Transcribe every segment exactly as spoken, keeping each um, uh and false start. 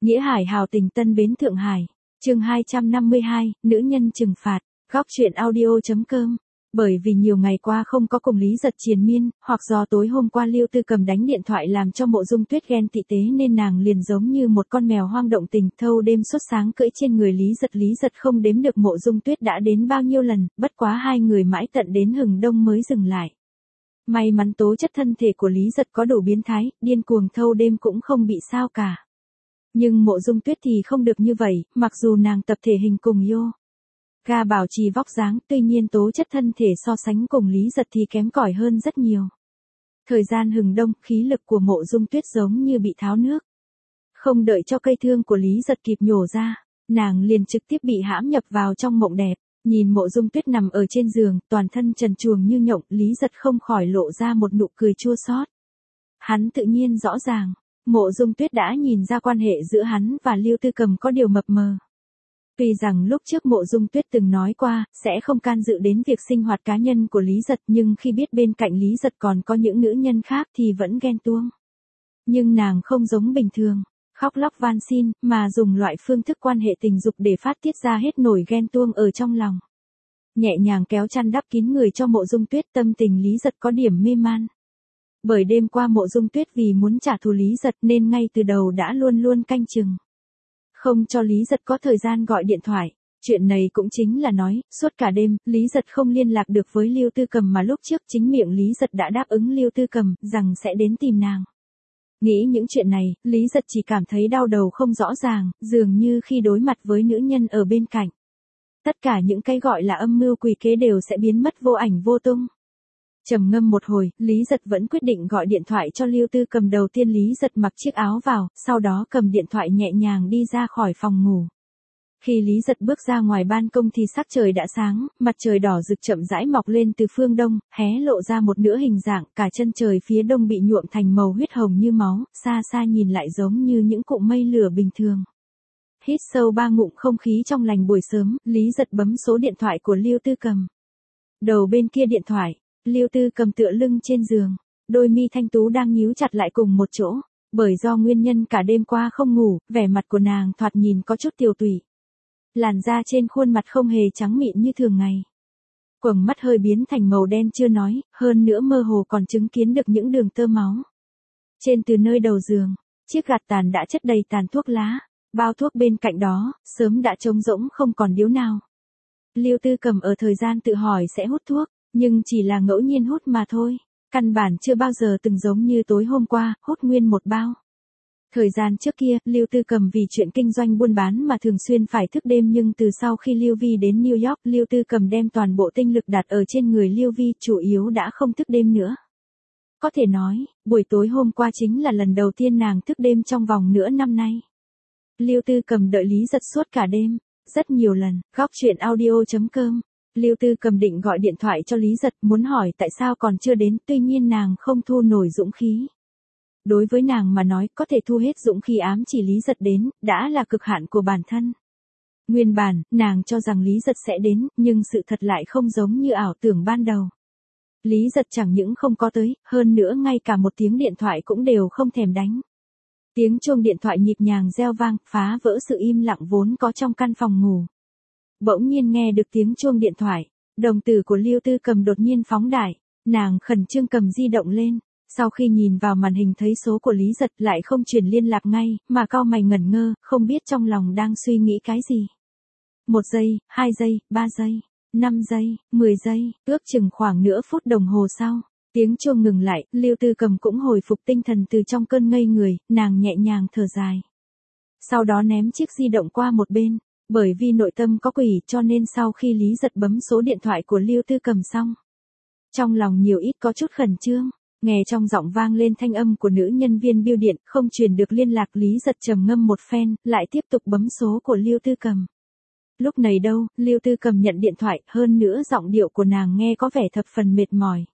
Nghĩa Hải hào tình Tân Bến Thượng Hải. Chương hai trăm năm mươi hai, nữ nhân trừng phạt. Góc truyện audio.com. Bởi vì nhiều ngày qua không có cùng Lý Giật triền miên, hoặc do tối hôm qua Lưu Tư Cầm đánh điện thoại làm cho Mộ Dung Tuyết ghen tị tế nên nàng liền giống như một con mèo hoang động tình, thâu đêm suốt sáng cưỡi trên người Lý Giật. Lý Giật không đếm được Mộ Dung Tuyết đã đến bao nhiêu lần, bất quá hai người mãi tận đến hừng đông mới dừng lại. May mắn tố chất thân thể của Lý Giật có đủ biến thái, điên cuồng thâu đêm cũng không bị sao cả. Nhưng Mộ Dung Tuyết thì không được như vậy, mặc dù nàng tập thể hình cùng Yo Ga bảo trì vóc dáng, tuy nhiên tố chất thân thể so sánh cùng Lý Giật thì kém cỏi hơn rất nhiều. Thời gian hừng đông, khí lực của Mộ Dung Tuyết giống như bị tháo nước. Không đợi cho cây thương của Lý Giật kịp nhổ ra, nàng liền trực tiếp bị hãm nhập vào trong mộng đẹp. Nhìn Mộ Dung Tuyết nằm ở trên giường, toàn thân trần truồng như nhộng, Lý Giật không khỏi lộ ra một nụ cười chua xót. Hắn tự nhiên rõ ràng, Mộ Dung Tuyết đã nhìn ra quan hệ giữa hắn và Lưu Tư Cầm có điều mập mờ. Tuy rằng lúc trước Mộ Dung Tuyết từng nói qua, sẽ không can dự đến việc sinh hoạt cá nhân của Lý Giật, nhưng khi biết bên cạnh Lý Giật còn có những nữ nhân khác thì vẫn ghen tuông. Nhưng nàng không giống bình thường, khóc lóc van xin, mà dùng loại phương thức quan hệ tình dục để phát tiết ra hết nổi ghen tuông ở trong lòng. Nhẹ nhàng kéo chăn đắp kín người cho Mộ Dung Tuyết, tâm tình Lý Giật có điểm mê man. Bởi đêm qua Mộ Dung Tuyết vì muốn trả thù Lý Giật nên ngay từ đầu đã luôn luôn canh chừng, không cho Lý Giật có thời gian gọi điện thoại. Chuyện này cũng chính là nói, suốt cả đêm, Lý Giật không liên lạc được với Lưu Tư Cầm mà lúc trước chính miệng Lý Giật đã đáp ứng Lưu Tư Cầm rằng sẽ đến tìm nàng. Nghĩ những chuyện này, Lý Giật chỉ cảm thấy đau đầu không rõ ràng, dường như khi đối mặt với nữ nhân ở bên cạnh, tất cả những cái gọi là âm mưu quỷ kế đều sẽ biến mất vô ảnh vô tung. Trầm ngâm một hồi, Lý Giật vẫn quyết định gọi điện thoại cho Lưu Tư Cầm. Đầu tiên Lý Giật mặc chiếc áo vào, sau đó cầm điện thoại nhẹ nhàng đi ra khỏi phòng ngủ. Khi Lý Giật bước ra ngoài ban công thì sắc trời đã sáng, mặt trời đỏ rực chậm rãi mọc lên từ phương đông, hé lộ ra một nửa hình dạng, cả chân trời phía đông bị nhuộm thành màu huyết hồng như máu, xa xa nhìn lại giống như những cụm mây lửa bình thường. Hít sâu ba ngụm không khí trong lành buổi sớm, Lý Giật bấm số điện thoại của Lưu Tư Cầm. Đầu bên kia điện thoại, Lưu Tư Cầm tựa lưng trên giường, đôi mi thanh tú đang nhíu chặt lại cùng một chỗ, bởi do nguyên nhân cả đêm qua không ngủ, vẻ mặt của nàng thoạt nhìn có chút tiều tụy. Làn da trên khuôn mặt không hề trắng mịn như thường ngày. Quầng mắt hơi biến thành màu đen chưa nói, hơn nữa mơ hồ còn chứng kiến được những đường tơ máu. Trên từ nơi đầu giường, chiếc gạt tàn đã chất đầy tàn thuốc lá, bao thuốc bên cạnh đó, sớm đã trống rỗng không còn điếu nào. Lưu Tư Cầm ở thời gian tự hỏi sẽ hút thuốc, nhưng chỉ là ngẫu nhiên hút mà thôi, căn bản chưa bao giờ từng giống như tối hôm qua, hút nguyên một bao. Thời gian trước kia, Lưu Tư Cầm vì chuyện kinh doanh buôn bán mà thường xuyên phải thức đêm, nhưng từ sau khi Lưu Vi đến New York, Lưu Tư Cầm đem toàn bộ tinh lực đặt ở trên người Lưu Vi, chủ yếu đã không thức đêm nữa. Có thể nói, buổi tối hôm qua chính là lần đầu tiên nàng thức đêm trong vòng nửa năm nay. Lưu Tư Cầm đợi Lý Giật suốt cả đêm, rất nhiều lần. Góc truyện audio.com. Lưu Tư Cầm định gọi điện thoại cho Lý Giật, muốn hỏi tại sao còn chưa đến, tuy nhiên nàng không thu nổi dũng khí. Đối với nàng mà nói, có thể thu hết dũng khí ám chỉ Lý Giật đến, đã là cực hạn của bản thân. Nguyên bản, nàng cho rằng Lý Giật sẽ đến, nhưng sự thật lại không giống như ảo tưởng ban đầu. Lý Giật chẳng những không có tới, hơn nữa ngay cả một tiếng điện thoại cũng đều không thèm đánh. Tiếng chuông điện thoại nhịp nhàng reo vang, phá vỡ sự im lặng vốn có trong căn phòng ngủ. Bỗng nhiên nghe được tiếng chuông điện thoại, đồng tử của Lưu Tư Cầm đột nhiên phóng đại, nàng khẩn trương cầm di động lên, sau khi nhìn vào màn hình thấy số của Lý Giật lại không truyền liên lạc ngay, mà cau mày ngẩn ngơ, không biết trong lòng đang suy nghĩ cái gì. Một giây, hai giây, ba giây, năm giây, mười giây, ước chừng khoảng nửa phút đồng hồ sau, tiếng chuông ngừng lại, Lưu Tư Cầm cũng hồi phục tinh thần từ trong cơn ngây người, nàng nhẹ nhàng thở dài. Sau đó ném chiếc di động qua một bên. Bởi vì nội tâm có quỷ cho nên sau khi Lý Giật bấm số điện thoại của Lưu Tư Cầm xong, trong lòng nhiều ít có chút khẩn trương, nghe trong giọng vang lên thanh âm của nữ nhân viên bưu điện, không truyền được liên lạc. Lý Giật trầm ngâm một phen, lại tiếp tục bấm số của Lưu Tư Cầm. Lúc này đâu, Lưu Tư Cầm nhận điện thoại, hơn nữa giọng điệu của nàng nghe có vẻ thập phần mệt mỏi.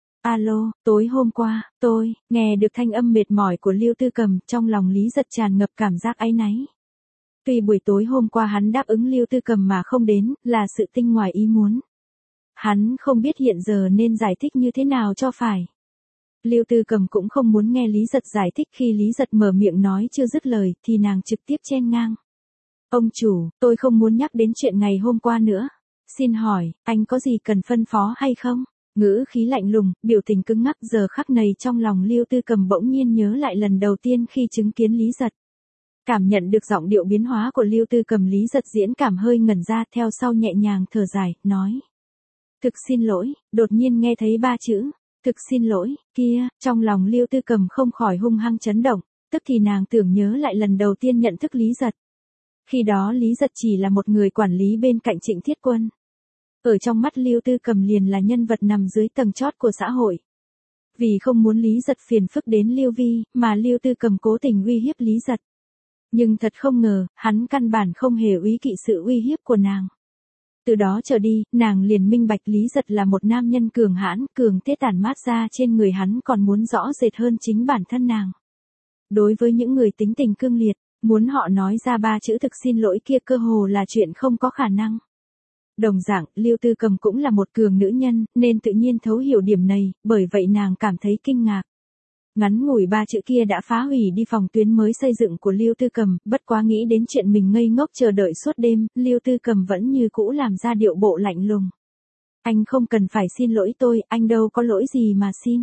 Alo, tối hôm qua, tôi, nghe được thanh âm mệt mỏi của Lưu Tư Cầm, trong lòng Lý Giật tràn ngập cảm giác áy náy. Tuy buổi tối hôm qua hắn đáp ứng Lưu Tư Cầm mà không đến, là sự tinh ngoài ý muốn. Hắn không biết hiện giờ nên giải thích như thế nào cho phải. Lưu Tư Cầm cũng không muốn nghe Lý Giật giải thích, khi Lý Giật mở miệng nói chưa dứt lời thì nàng trực tiếp chen ngang. Ông chủ, tôi không muốn nhắc đến chuyện ngày hôm qua nữa. Xin hỏi, anh có gì cần phân phó hay không? Ngữ khí lạnh lùng, biểu tình cứng ngắc, giờ khắc này trong lòng Lưu Tư Cầm bỗng nhiên nhớ lại lần đầu tiên khi chứng kiến Lý Giật. Cảm nhận được giọng điệu biến hóa của Lưu Tư Cầm, Lý Giật diễn cảm hơi ngẩn ra, theo sau nhẹ nhàng thở dài, nói. Thực xin lỗi, đột nhiên nghe thấy ba chữ. Thực xin lỗi, kia, trong lòng Lưu Tư Cầm không khỏi hung hăng chấn động, tức thì nàng tưởng nhớ lại lần đầu tiên nhận thức Lý Giật. Khi đó Lý Giật chỉ là một người quản lý bên cạnh Trịnh Thiết Quân. Ở trong mắt Lưu Tư Cầm liền là nhân vật nằm dưới tầng chót của xã hội. Vì không muốn Lý Giật phiền phức đến Lưu Vi, mà Lưu Tư Cầm cố tình uy hiếp Lý Giật. Nhưng thật không ngờ, hắn căn bản không hề úy kỵ sự uy hiếp của nàng. Từ đó trở đi, nàng liền minh bạch Lý Giật là một nam nhân cường hãn, cường thế tản mát ra trên người hắn còn muốn rõ rệt hơn chính bản thân nàng. Đối với những người tính tình cương liệt, muốn họ nói ra ba chữ thực xin lỗi kia cơ hồ là chuyện không có khả năng. Đồng dạng, Lưu Tư Cầm cũng là một cường nữ nhân, nên tự nhiên thấu hiểu điểm này, bởi vậy nàng cảm thấy kinh ngạc. Ngắn ngủi ba chữ kia đã phá hủy đi phòng tuyến mới xây dựng của Lưu Tư Cầm, bất quá nghĩ đến chuyện mình ngây ngốc chờ đợi suốt đêm, Lưu Tư Cầm vẫn như cũ làm ra điệu bộ lạnh lùng. Anh không cần phải xin lỗi tôi, anh đâu có lỗi gì mà xin.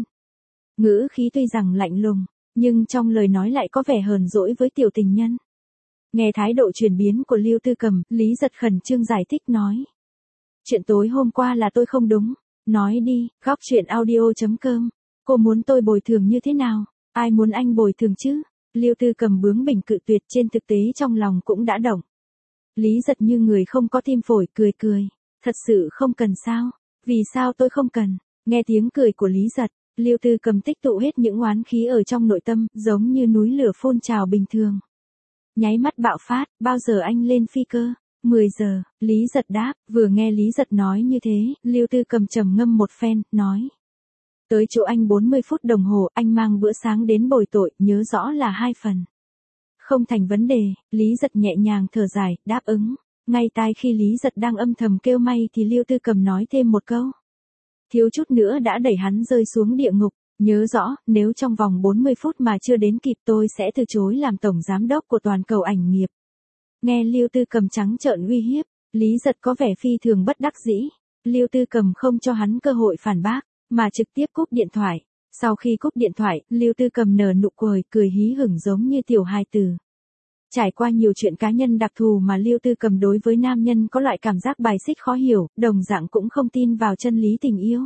Ngữ khí tuy rằng lạnh lùng, nhưng trong lời nói lại có vẻ hờn dỗi với tiểu tình nhân. Nghe thái độ chuyển biến của Lưu Tư Cầm, Lý Giật khẩn trương giải thích nói. Chuyện tối hôm qua là tôi không đúng. Nói đi, góc chuyện audio chấm com. Cô muốn tôi bồi thường như thế nào? Ai muốn anh bồi thường chứ? Lưu Tư Cầm bướng bỉnh cự tuyệt, trên thực tế trong lòng cũng đã động. Lý Giật như người không có tim phổi, cười cười. Thật sự không cần sao? Vì sao tôi không cần? Nghe tiếng cười của Lý Giật, Lưu Tư Cầm tích tụ hết những oán khí ở trong nội tâm, giống như núi lửa phun trào bình thường. Nháy mắt bạo phát, bao giờ anh lên phi cơ? mười giờ, Lý Giật đáp, vừa nghe Lý Giật nói như thế, Lưu Tư Cầm trầm ngâm một phen, nói. Tới chỗ anh bốn mươi phút đồng hồ, anh mang bữa sáng đến bồi tội, nhớ rõ là hai phần. Không thành vấn đề, Lý Giật nhẹ nhàng thở dài, đáp ứng. Ngay tai khi Lý Giật đang âm thầm kêu may thì Lưu Tư Cầm nói thêm một câu. Thiếu chút nữa đã đẩy hắn rơi xuống địa ngục, nhớ rõ, nếu trong vòng bốn mươi phút mà chưa đến kịp tôi sẽ từ chối làm tổng giám đốc của toàn cầu ảnh nghiệp. Nghe Lưu Tư Cầm trắng trợn uy hiếp, Lý Giật có vẻ phi thường bất đắc dĩ. Lưu Tư Cầm không cho hắn cơ hội phản bác, mà trực tiếp cúp điện thoại. Sau khi cúp điện thoại, Lưu Tư Cầm nở nụ cười, cười hí hửng giống như tiểu hài tử. Trải qua nhiều chuyện cá nhân đặc thù mà Lưu Tư Cầm đối với nam nhân có loại cảm giác bài xích khó hiểu, đồng dạng cũng không tin vào chân lý tình yêu.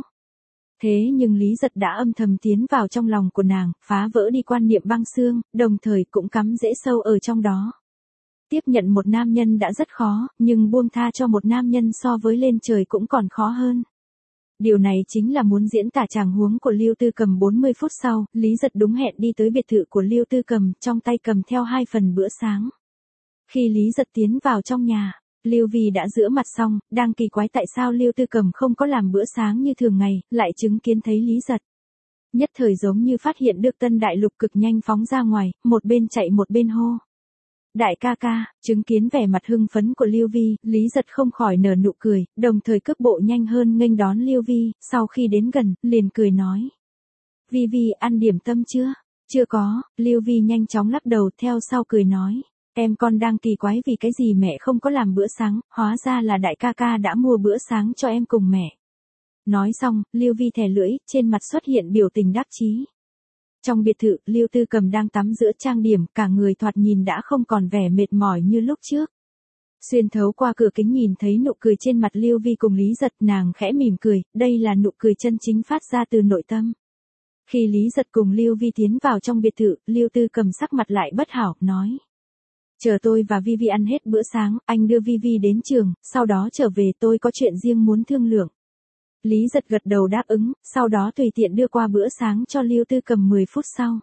Thế nhưng Lý Giật đã âm thầm tiến vào trong lòng của nàng, phá vỡ đi quan niệm băng xương, đồng thời cũng cắm rễ sâu ở trong đó. Tiếp nhận một nam nhân đã rất khó, nhưng buông tha cho một nam nhân so với lên trời cũng còn khó hơn. Điều này chính là muốn diễn tả tràng huống của Lưu Tư Cầm. bốn mươi phút sau, Lý Giật đúng hẹn đi tới biệt thự của Lưu Tư Cầm, trong tay cầm theo hai phần bữa sáng. Khi Lý Giật tiến vào trong nhà, Lưu Vi đã rửa mặt xong, đang kỳ quái tại sao Lưu Tư Cầm không có làm bữa sáng như thường ngày, lại chứng kiến thấy Lý Giật. Nhất thời giống như phát hiện được tân đại lục, cực nhanh phóng ra ngoài, một bên chạy một bên hô. Đại ca ca, chứng kiến vẻ mặt hưng phấn của Lưu Vi, Lý Giật không khỏi nở nụ cười, đồng thời cước bộ nhanh hơn nghênh đón Lưu Vi, sau khi đến gần, liền cười nói. Vi Vi ăn điểm tâm chưa? Chưa có, Lưu Vi nhanh chóng lắc đầu, theo sau cười nói. Em con đang kỳ quái vì cái gì mẹ không có làm bữa sáng, hóa ra là đại ca ca đã mua bữa sáng cho em cùng mẹ. Nói xong, Lưu Vi thè lưỡi, trên mặt xuất hiện biểu tình đắc chí. Trong biệt thự, Lưu Tư Cầm đang tắm giữa trang điểm, cả người thoạt nhìn đã không còn vẻ mệt mỏi như lúc trước. Xuyên thấu qua cửa kính nhìn thấy nụ cười trên mặt Lưu Vi cùng Lý Giật, nàng khẽ mỉm cười, đây là nụ cười chân chính phát ra từ nội tâm. Khi Lý Giật cùng Lưu Vi tiến vào trong biệt thự, Lưu Tư Cầm sắc mặt lại bất hảo, nói. Chờ tôi và Vi Vi ăn hết bữa sáng, anh đưa Vi Vi đến trường, sau đó trở về, tôi có chuyện riêng muốn thương lượng. Lý Giật gật đầu đáp ứng, sau đó tùy tiện đưa qua bữa sáng cho Lưu Tư Cầm. mười phút sau.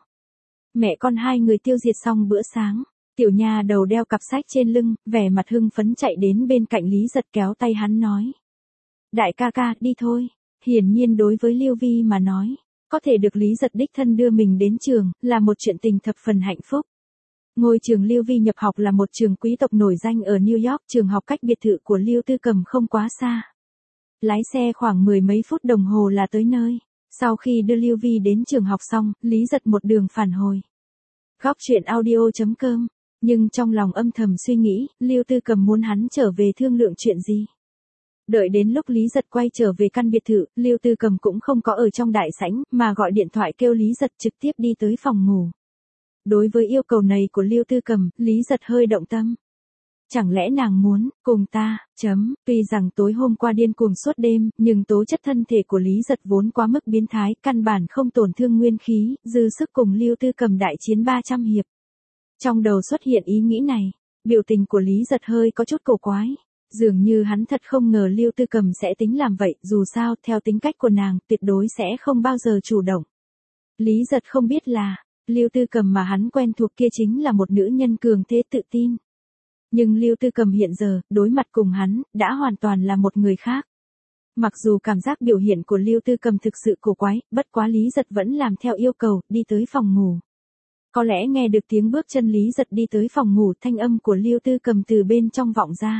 Mẹ con hai người tiêu diệt xong bữa sáng. Tiểu nha đầu đeo cặp sách trên lưng, vẻ mặt hưng phấn chạy đến bên cạnh Lý Giật, kéo tay hắn nói. Đại ca ca, đi thôi. Hiển nhiên đối với Lưu Vi mà nói, có thể được Lý Giật đích thân đưa mình đến trường, là một chuyện tình thập phần hạnh phúc. Ngôi trường Lưu Vi nhập học là một trường quý tộc nổi danh ở New York, trường học cách biệt thự của Lưu Tư Cầm không quá xa. Lái xe khoảng mười mấy phút đồng hồ là tới nơi. Sau khi đưa Lưu Vi đến trường học xong, Lý Giật một đường phản hồi góc truyện audio chấm com, nhưng trong lòng âm thầm suy nghĩ, Lưu Tư Cầm muốn hắn trở về thương lượng chuyện gì. Đợi đến lúc Lý Giật quay trở về căn biệt thự, Lưu Tư Cầm cũng không có ở trong đại sảnh, mà gọi điện thoại kêu Lý Giật trực tiếp đi tới phòng ngủ. Đối với yêu cầu này của Lưu Tư Cầm, Lý Giật hơi động tâm. Chẳng lẽ nàng muốn, cùng ta, chấm, tuy rằng tối hôm qua điên cuồng suốt đêm, nhưng tố chất thân thể của Lý Giật vốn quá mức biến thái, căn bản không tổn thương nguyên khí, dư sức cùng Lưu Tư Cầm đại chiến ba trăm hiệp. Trong đầu xuất hiện ý nghĩ này, biểu tình của Lý Giật hơi có chút cổ quái. Dường như hắn thật không ngờ Lưu Tư Cầm sẽ tính làm vậy, dù sao, theo tính cách của nàng, tuyệt đối sẽ không bao giờ chủ động. Lý Giật không biết là, Lưu Tư Cầm mà hắn quen thuộc kia chính là một nữ nhân cường thế tự tin. Nhưng Lưu Tư Cầm hiện giờ, đối mặt cùng hắn, đã hoàn toàn là một người khác. Mặc dù cảm giác biểu hiện của Lưu Tư Cầm thực sự cổ quái, bất quá Lý Giật vẫn làm theo yêu cầu, đi tới phòng ngủ. Có lẽ nghe được tiếng bước chân Lý Giật đi tới phòng ngủ, thanh âm của Lưu Tư Cầm từ bên trong vọng ra.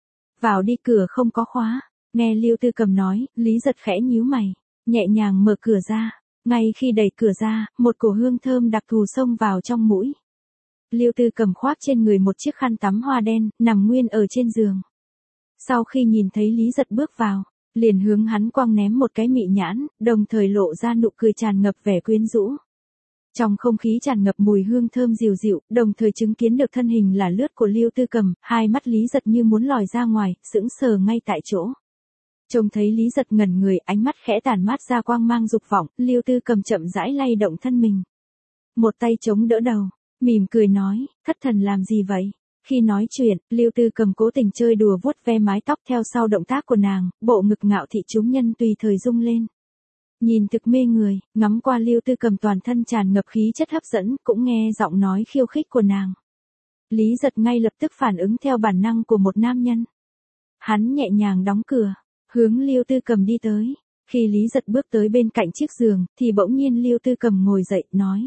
Vào đi, cửa không có khóa. Nghe Lưu Tư Cầm nói, Lý Giật khẽ nhíu mày, nhẹ nhàng mở cửa ra. Ngay khi đẩy cửa ra, một cổ hương thơm đặc thù xông vào trong mũi. Lưu Tư Cầm khoác trên người một chiếc khăn tắm hoa đen, nằm nguyên ở trên giường. Sau khi nhìn thấy Lý Giật bước vào, liền hướng hắn quăng ném một cái mị nhãn, đồng thời lộ ra nụ cười tràn ngập vẻ quyến rũ. Trong không khí tràn ngập mùi hương thơm dịu dịu, đồng thời chứng kiến được thân hình là lướt của Lưu Tư Cầm, hai mắt Lý Giật như muốn lòi ra ngoài, sững sờ ngay tại chỗ. Trông thấy Lý Giật ngẩn người, ánh mắt khẽ tàn mát ra quang mang dục vọng, Lưu Tư Cầm chậm rãi lay động thân mình. Một tay chống đỡ đầu, mỉm cười nói, thất thần làm gì vậy? Khi nói chuyện, Lưu Tư Cầm cố tình chơi đùa vuốt ve mái tóc theo sau động tác của nàng, bộ ngực ngạo thị chúng nhân tùy thời rung lên. Nhìn thực mê người, ngắm qua Lưu Tư Cầm toàn thân tràn ngập khí chất hấp dẫn, cũng nghe giọng nói khiêu khích của nàng. Lý Giật ngay lập tức phản ứng theo bản năng của một nam nhân. Hắn nhẹ nhàng đóng cửa, hướng Lưu Tư Cầm đi tới. Khi Lý Giật bước tới bên cạnh chiếc giường, thì bỗng nhiên Lưu Tư Cầm ngồi dậy, nói.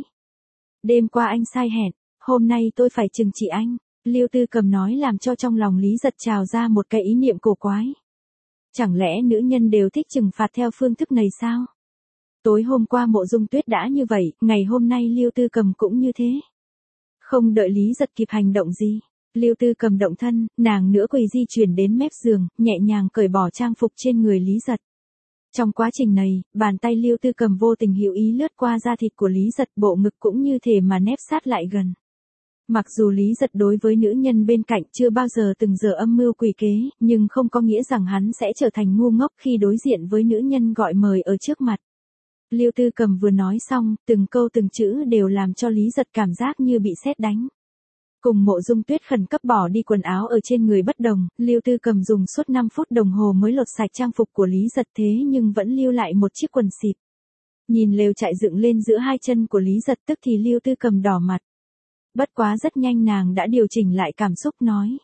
Đêm qua anh sai hẹn, hôm nay tôi phải trừng trị anh. Lưu Tư Cầm nói làm cho trong lòng Lý Giật trào ra một cái ý niệm cổ quái. Chẳng lẽ nữ nhân đều thích trừng phạt theo phương thức này sao? Tối hôm qua Mộ Dung Tuyết đã như vậy, ngày hôm nay Lưu Tư Cầm cũng như thế. Không đợi Lý Giật kịp hành động gì, Lưu Tư Cầm động thân, nàng nữa quỳ di chuyển đến mép giường, nhẹ nhàng cởi bỏ trang phục trên người Lý Giật. Trong quá trình này, bàn tay Lưu Tư Cầm vô tình hữu ý lướt qua da thịt của Lý Giật, bộ ngực cũng như thể mà nép sát lại gần. Mặc dù Lý Giật đối với nữ nhân bên cạnh chưa bao giờ từng giờ âm mưu quỷ kế, nhưng không có nghĩa rằng hắn sẽ trở thành ngu ngốc khi đối diện với nữ nhân gọi mời ở trước mặt. Lưu Tư Cầm vừa nói xong, từng câu từng chữ đều làm cho Lý Giật cảm giác như bị sét đánh. Cùng Mộ Dung Tuyết khẩn cấp bỏ đi quần áo ở trên người bất đồng, Lưu Tư Cầm dùng suốt năm phút đồng hồ mới lột sạch trang phục của Lý Giật, thế nhưng vẫn lưu lại một chiếc quần xịp. Nhìn lều trại dựng lên giữa hai chân của Lý Giật, tức thì Lưu Tư Cầm đỏ mặt. Bất quá rất nhanh nàng đã điều chỉnh lại cảm xúc, nói.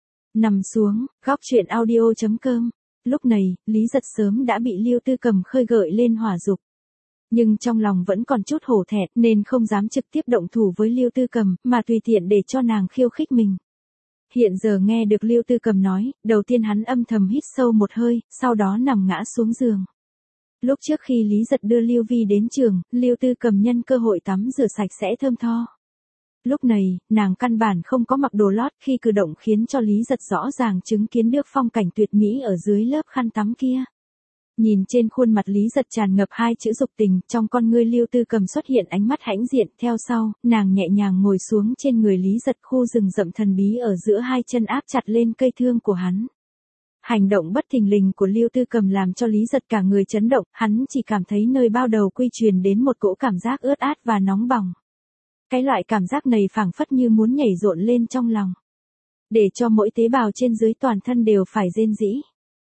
Nằm xuống, góc truyện audio chấm com. Lúc này, Lý Giật sớm đã bị Lưu Tư Cầm khơi gợi lên hỏa dục. Nhưng trong lòng vẫn còn chút hổ thẹn nên không dám trực tiếp động thủ với Lưu Tư Cầm, mà tùy tiện để cho nàng khiêu khích mình. Hiện giờ nghe được Lưu Tư Cầm nói, đầu tiên hắn âm thầm hít sâu một hơi, sau đó nằm ngã xuống giường. Lúc trước khi Lý Giật đưa Lưu Vi đến trường, Lưu Tư Cầm nhân cơ hội tắm rửa sạch sẽ thơm tho. Lúc này, nàng căn bản không có mặc đồ lót, khi cử động khiến cho Lý Giật rõ ràng chứng kiến được phong cảnh tuyệt mỹ ở dưới lớp khăn tắm kia. Nhìn trên khuôn mặt Lý Giật tràn ngập hai chữ dục tình, trong con ngươi Lưu Tư Cầm xuất hiện ánh mắt hãnh diện, theo sau, nàng nhẹ nhàng ngồi xuống trên người Lý Giật, khu rừng rậm thần bí ở giữa hai chân áp chặt lên cây thương của hắn. Hành động bất thình lình của Lưu Tư Cầm làm cho Lý Giật cả người chấn động, hắn chỉ cảm thấy nơi bao đầu quy truyền đến một cỗ cảm giác ướt át và nóng bỏng. Cái loại cảm giác này phảng phất như muốn nhảy rộn lên trong lòng, để cho mỗi tế bào trên dưới toàn thân đều phải rên rỉ.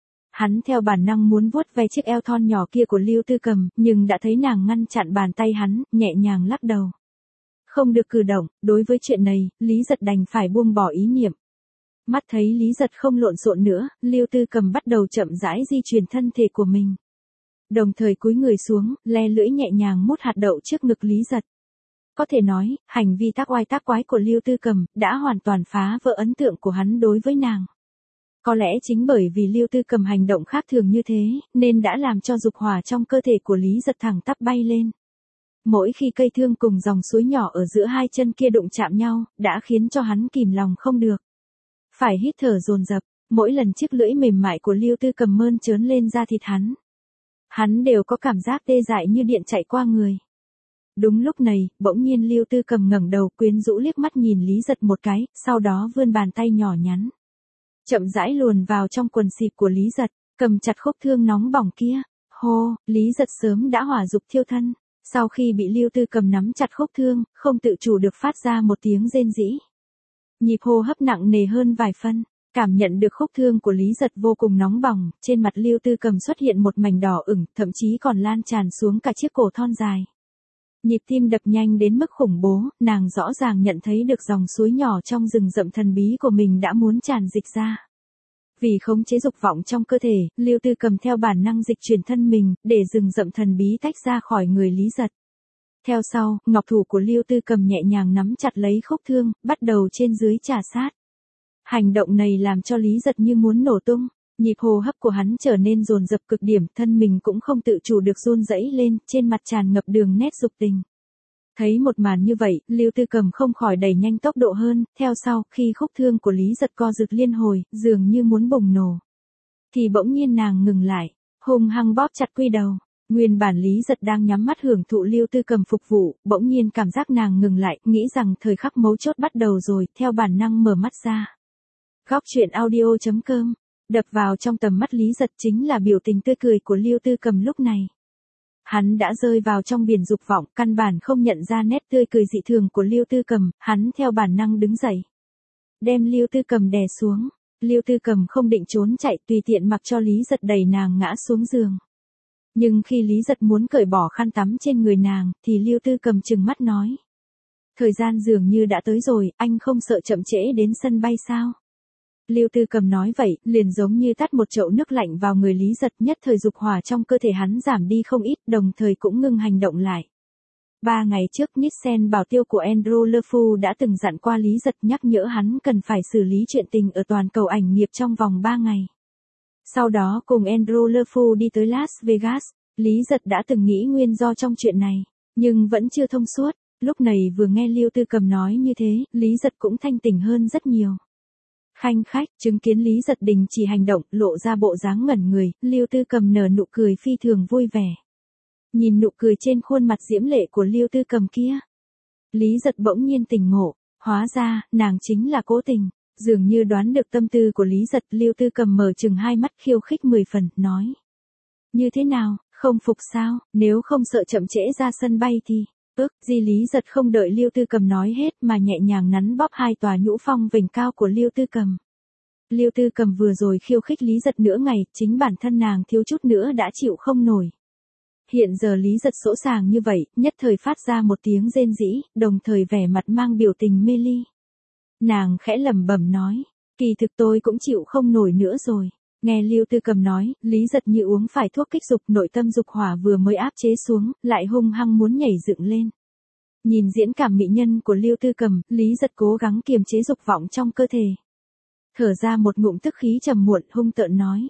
Hắn theo bản năng muốn vuốt ve chiếc eo thon nhỏ kia của Lưu Tư Cầm, nhưng đã thấy nàng ngăn chặn bàn tay hắn, nhẹ nhàng lắc đầu. Không được cử động, đối với chuyện này, Lý Giật đành phải buông bỏ ý niệm. Mắt thấy Lý Giật không lộn xộn nữa, Lưu Tư Cầm bắt đầu chậm rãi di chuyển thân thể của mình. Đồng thời cúi người xuống, le lưỡi nhẹ nhàng mút hạt đậu trước ngực Lý Giật. Có thể nói, hành vi tác oai tác quái của Lưu Tư Cầm đã hoàn toàn phá vỡ ấn tượng của hắn đối với nàng. Có lẽ chính bởi vì Lưu Tư Cầm hành động khác thường như thế, nên đã làm cho dục hỏa trong cơ thể của Lý Giật thẳng tắp bay lên. Mỗi khi cây thương cùng dòng suối nhỏ ở giữa hai chân kia đụng chạm nhau, đã khiến cho hắn kìm lòng không được. Phải hít thở dồn dập, mỗi lần chiếc lưỡi mềm mại của Lưu Tư Cầm mơn trớn lên da thịt hắn. Hắn đều có cảm giác tê dại như điện chạy qua người. Đúng lúc này, bỗng nhiên Lưu Tư Cầm ngẩng đầu quyến rũ liếc mắt nhìn Lý Giật một cái, sau đó vươn bàn tay nhỏ nhắn. Chậm rãi luồn vào trong quần xịp của Lý Giật, cầm chặt khúc thương nóng bỏng kia. Hô, Lý Giật sớm đã hỏa dục thiêu thân. Sau khi bị Lưu Tư Cầm nắm chặt khúc thương, không tự chủ được phát ra một tiếng rên rỉ. Nhịp hô hấp nặng nề hơn vài phân, cảm nhận được khúc thương của Lý Giật vô cùng nóng bỏng, trên mặt Lưu Tư Cầm xuất hiện một mảnh đỏ ửng, thậm chí còn lan tràn xuống cả chiếc cổ thon dài. Nhịp tim đập nhanh đến mức khủng bố, nàng rõ ràng nhận thấy được dòng suối nhỏ trong rừng rậm thần bí của mình đã muốn tràn dịch ra. Vì khống chế dục vọng trong cơ thể, Lưu Tư Cầm theo bản năng dịch chuyển thân mình, để rừng rậm thần bí tách ra khỏi người Lý Giật. Theo sau, ngọc thủ của Lưu Tư Cầm nhẹ nhàng nắm chặt lấy khúc thương, bắt đầu trên dưới chà sát. Hành động này làm cho Lý Giật như muốn nổ tung, nhịp hô hấp của hắn trở nên dồn dập cực điểm, thân mình cũng không tự chủ được run rẩy lên, trên mặt tràn ngập đường nét dục tình. Thấy một màn như vậy, Lưu Tư Cầm không khỏi đẩy nhanh tốc độ hơn, theo sau, khi khúc thương của Lý Giật co rụt liên hồi, dường như muốn bùng nổ. Thì bỗng nhiên nàng ngừng lại, hung hăng bóp chặt quy đầu. Nguyên bản Lý Giật đang nhắm mắt hưởng thụ Lưu Tư Cầm phục vụ, bỗng nhiên cảm giác nàng ngừng lại, nghĩ rằng thời khắc mấu chốt bắt đầu rồi, theo bản năng mở mắt ra. Góc truyện audio chấm com, đập vào trong tầm mắt Lý Giật chính là biểu tình tươi cười của Lưu Tư Cầm lúc này. Hắn đã rơi vào trong biển dục vọng, căn bản không nhận ra nét tươi cười dị thường của Lưu Tư Cầm, hắn theo bản năng đứng dậy. Đem Lưu Tư Cầm đè xuống, Lưu Tư Cầm không định trốn chạy, tùy tiện mặc cho Lý Giật đẩy nàng ngã xuống giường. Nhưng khi Lý Giật muốn cởi bỏ khăn tắm trên người nàng, thì Lưu Tư Cầm trừng mắt nói. Thời gian dường như đã tới rồi, anh không sợ chậm trễ đến sân bay sao? Lưu Tư Cầm nói vậy, liền giống như tắt một chậu nước lạnh vào người Lý Giật, nhất thời dục hỏa trong cơ thể hắn giảm đi không ít, đồng thời cũng ngưng hành động lại. Ba ngày trước Nielsen bảo tiêu của Andrew Lefu đã từng dặn qua Lý Giật, nhắc nhở hắn cần phải xử lý chuyện tình ở toàn cầu ảnh nghiệp trong vòng ba ngày. Sau đó cùng Andrew Lefu đi tới Las Vegas, Lý Giật đã từng nghĩ nguyên do trong chuyện này, nhưng vẫn chưa thông suốt. Lúc này vừa nghe Lưu Tư Cầm nói như thế, Lý Giật cũng thanh tỉnh hơn rất nhiều. Khanh khách, chứng kiến Lý Giật đình chỉ hành động, lộ ra bộ dáng ngẩn người, Lưu Tư Cầm nở nụ cười phi thường vui vẻ. Nhìn nụ cười trên khuôn mặt diễm lệ của Lưu Tư Cầm kia, Lý Giật bỗng nhiên tỉnh ngộ, hóa ra, nàng chính là cố tình. Dường như đoán được tâm tư của Lý Giật, Lưu Tư Cầm mở chừng hai mắt khiêu khích mười phần, nói. Như thế nào, không phục sao, nếu không sợ chậm trễ ra sân bay thì, ước gì. Lý Giật không đợi Lưu Tư Cầm nói hết mà nhẹ nhàng nắn bóp hai tòa nhũ phong vành cao của Lưu Tư Cầm. Lưu Tư Cầm vừa rồi khiêu khích Lý Giật nửa ngày, chính bản thân nàng thiếu chút nữa đã chịu không nổi. Hiện giờ Lý Giật sỗ sàng như vậy, nhất thời phát ra một tiếng rên rỉ, đồng thời vẻ mặt mang biểu tình mê ly. Nàng khẽ lẩm bẩm nói, kỳ thực tôi cũng chịu không nổi nữa rồi. Nghe Lưu Tư Cầm nói, Lý Giật như uống phải thuốc kích dục, nội tâm dục hỏa vừa mới áp chế xuống, lại hung hăng muốn nhảy dựng lên. Nhìn diễn cảm mỹ nhân của Lưu Tư Cầm, Lý Giật cố gắng kiềm chế dục vọng trong cơ thể. Thở ra một ngụm tức khí trầm muộn, hung tợn nói.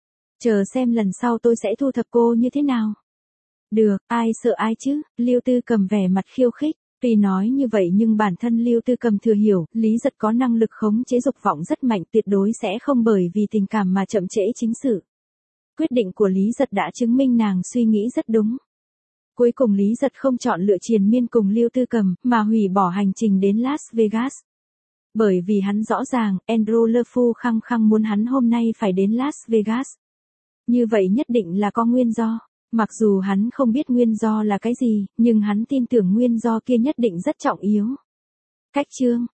Chờ xem lần sau tôi sẽ thu thập cô như thế nào. Được, ai sợ ai chứ, Lưu Tư Cầm vẻ mặt khiêu khích. Tuy nói như vậy nhưng bản thân Lưu Tư Cầm thừa hiểu, Lý Giật có năng lực khống chế dục vọng rất mạnh, tuyệt đối sẽ không bởi vì tình cảm mà chậm trễ chính sự. Quyết định của Lý Giật đã chứng minh nàng suy nghĩ rất đúng. Cuối cùng Lý Giật không chọn lựa triền miên cùng Lưu Tư Cầm, mà hủy bỏ hành trình đến Las Vegas. Bởi vì hắn rõ ràng, Andrew Lefu khăng khăng muốn hắn hôm nay phải đến Las Vegas. Như vậy nhất định là có nguyên do. Mặc dù hắn không biết nguyên do là cái gì, nhưng hắn tin tưởng nguyên do kia nhất định rất trọng yếu. Cách chương